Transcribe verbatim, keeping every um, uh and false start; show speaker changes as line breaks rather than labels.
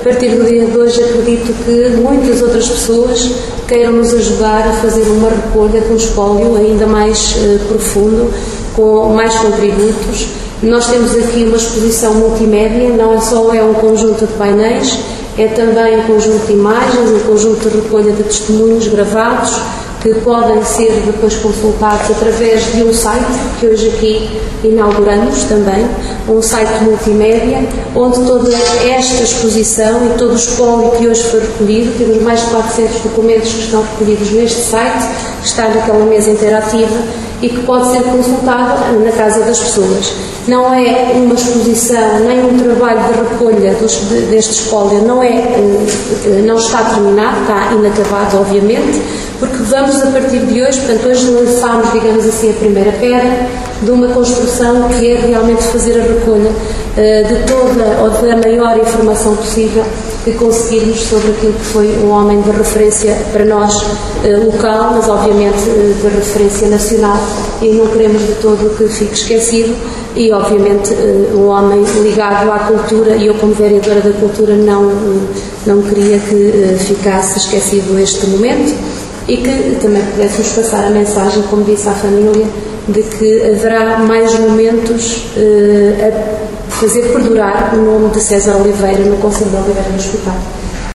partir do dia de hoje acredito que muitas outras pessoas queiram nos ajudar a fazer uma recolha de um espólio ainda mais uh, profundo, com mais contributos. Nós temos aqui uma exposição multimédia, não é só é um conjunto de painéis, é também um conjunto de imagens, um conjunto de recolha de testemunhos gravados, que podem ser depois consultados através de um site, que hoje aqui inauguramos também, um site multimédia, onde toda esta exposição e todo o espólio que hoje foi recolhido, temos mais de quatrocentos documentos que estão recolhidos neste site, que está naquela mesa interativa e que pode ser consultada na casa das pessoas. Não é uma exposição, nem um trabalho de recolha dos, de, deste espólio, não, é, não está terminado, está inacabado, obviamente, porque vamos a partir de hoje, portanto, hoje lançámos, digamos assim, a primeira pedra de uma construção que é realmente fazer a recolha uh, de toda ou da maior informação possível que conseguirmos sobre aquilo que foi um homem de referência para nós uh, local, mas obviamente uh, de referência nacional, e não queremos de todo que fique esquecido, e obviamente uh, um homem ligado à cultura, e eu como vereadora da cultura não, uh, não queria que uh, ficasse esquecido este momento, e que também pudéssemos passar a mensagem, como disse à família, de que haverá mais momentos uh, a fazer perdurar o nome de César Oliveira no Conselho de Oliveira no Hospital.